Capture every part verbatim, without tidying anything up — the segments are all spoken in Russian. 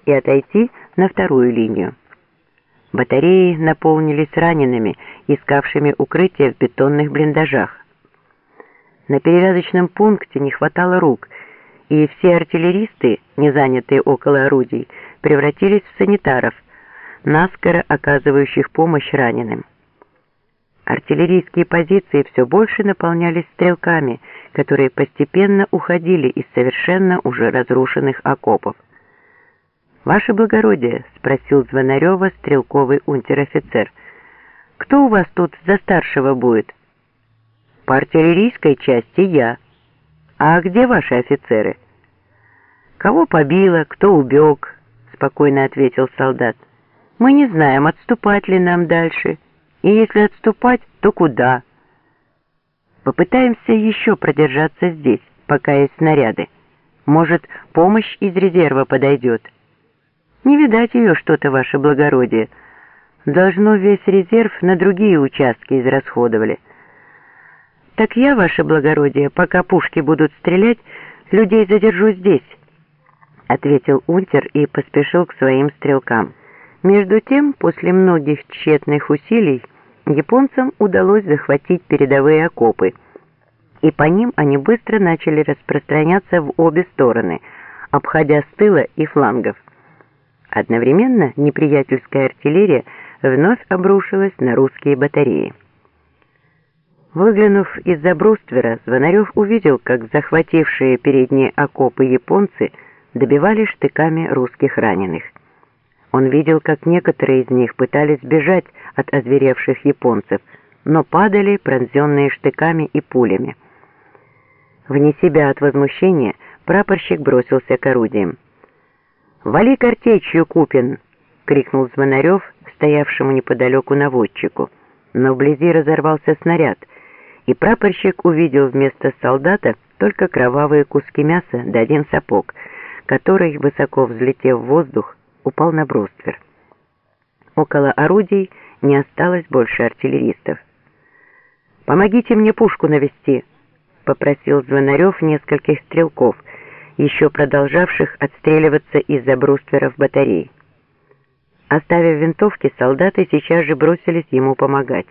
и отойти на вторую линию. Батареи наполнились ранеными, искавшими укрытие в бетонных блиндажах. На перевязочном пункте не хватало рук, и все артиллеристы, не занятые около орудий, превратились в санитаров, наскоро оказывающих помощь раненым. Артиллерийские позиции все больше наполнялись стрелками, которые постепенно уходили из совершенно уже разрушенных окопов. «Ваше благородие», — спросил Звонарева стрелковый унтер-офицер, — «кто у вас тут за старшего будет?» «По артиллерийской части я. А где ваши офицеры?» «Кого побило, кто убег», — спокойно ответил солдат. «Мы не знаем, отступать ли нам дальше, и если отступать, то куда. Попытаемся еще продержаться здесь, пока есть снаряды. Может, помощь из резерва подойдет. Не видать ее что-то, ваше благородие. Должно весь резерв на другие участки израсходовали. Так я, ваше благородие, пока пушки будут стрелять, людей задержу здесь», — ответил унтер и поспешил к своим стрелкам. Между тем, после многих тщетных усилий, японцам удалось захватить передовые окопы, и по ним они быстро начали распространяться в обе стороны, обходя с тыла и флангов. Одновременно неприятельская артиллерия вновь обрушилась на русские батареи. Выглянув из-за бруствера, Звонарев увидел, как захватившие передние окопы японцы добивали штыками русских раненых. Он видел, как некоторые из них пытались бежать от озверевших японцев, но падали, пронзенные штыками и пулями. Вне себя от возмущения прапорщик бросился к орудиям. «Вали картечью, Купин!» — крикнул Звонарев, стоявшему неподалеку наводчику. Но вблизи разорвался снаряд, и прапорщик увидел вместо солдата только кровавые куски мяса да один сапог, который, высоко взлетев в воздух, упал на бруствер. Около орудий не осталось больше артиллеристов. «Помогите мне пушку навести», — попросил Звонарев нескольких стрелков, еще продолжавших отстреливаться из-за брустверов батарей. Оставив винтовки, солдаты сейчас же бросились ему помогать.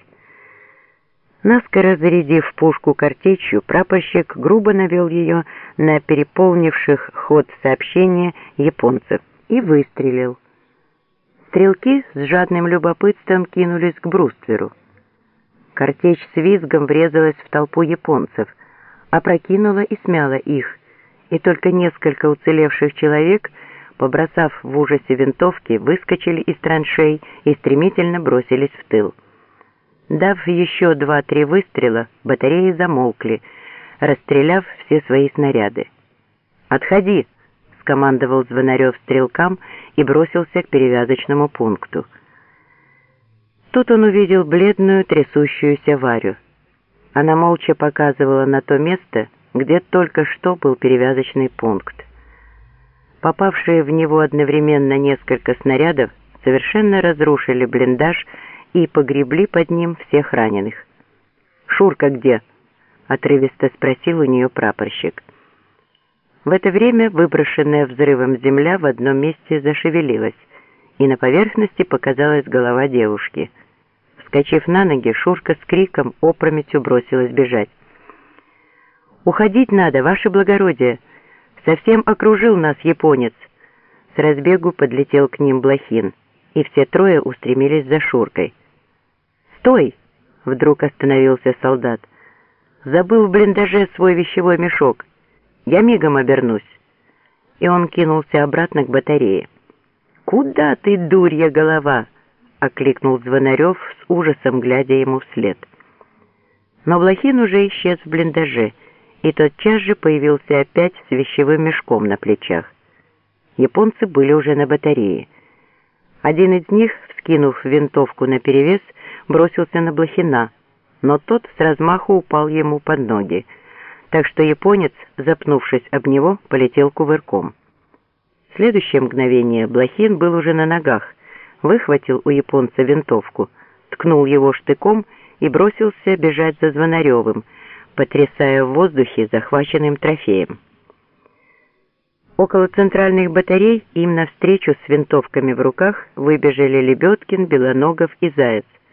Наскоро зарядив пушку картечью, прапорщик грубо навел ее на переполнивших ход сообщения японцев и выстрелил. Стрелки с жадным любопытством кинулись к брустверу. Картечь с визгом врезалась в толпу японцев, опрокинула и смяла их, и только несколько уцелевших человек, побросав в ужасе винтовки, выскочили из траншей и стремительно бросились в тыл. Дав еще два-три выстрела, батареи замолкли, расстреляв все свои снаряды. «Отходи!» — скомандовал Звонарев стрелкам и бросился к перевязочному пункту. Тут он увидел бледную, трясущуюся Варю. Она молча показывала на то место, где только что был перевязочный пункт. Попавшие в него одновременно несколько снарядов совершенно разрушили блиндаж и погребли под ним всех раненых. «Шурка где?» — отрывисто спросил у нее прапорщик. В это время выброшенная взрывом земля в одном месте зашевелилась, и на поверхности показалась голова девушки. Вскочив на ноги, Шурка с криком опрометью бросилась бежать. «Уходить надо, ваше благородие! Совсем окружил нас японец!» С разбегу подлетел к ним Блохин, и все трое устремились за Шуркой. «Стой!» — вдруг остановился солдат. «Забыл в блиндаже свой вещевой мешок. Я мигом обернусь». И он кинулся обратно к батарее. «Куда ты, дурья голова?» — окликнул Звонарев с ужасом, глядя ему вслед. Но Блохин уже исчез в блиндаже, и тотчас же появился опять с вещевым мешком на плечах. Японцы были уже на батарее. Один из них, вскинув винтовку наперевес, бросился на Блохина, но тот с размаху упал ему под ноги, так что японец, запнувшись об него, полетел кувырком. В следующее мгновение Блохин был уже на ногах, выхватил у японца винтовку, ткнул его штыком и бросился бежать за Звонаревым, потрясая в воздухе захваченным трофеем. Около центральных батарей им навстречу с винтовками в руках выбежали Лебедкин, Белоногов и Заяц.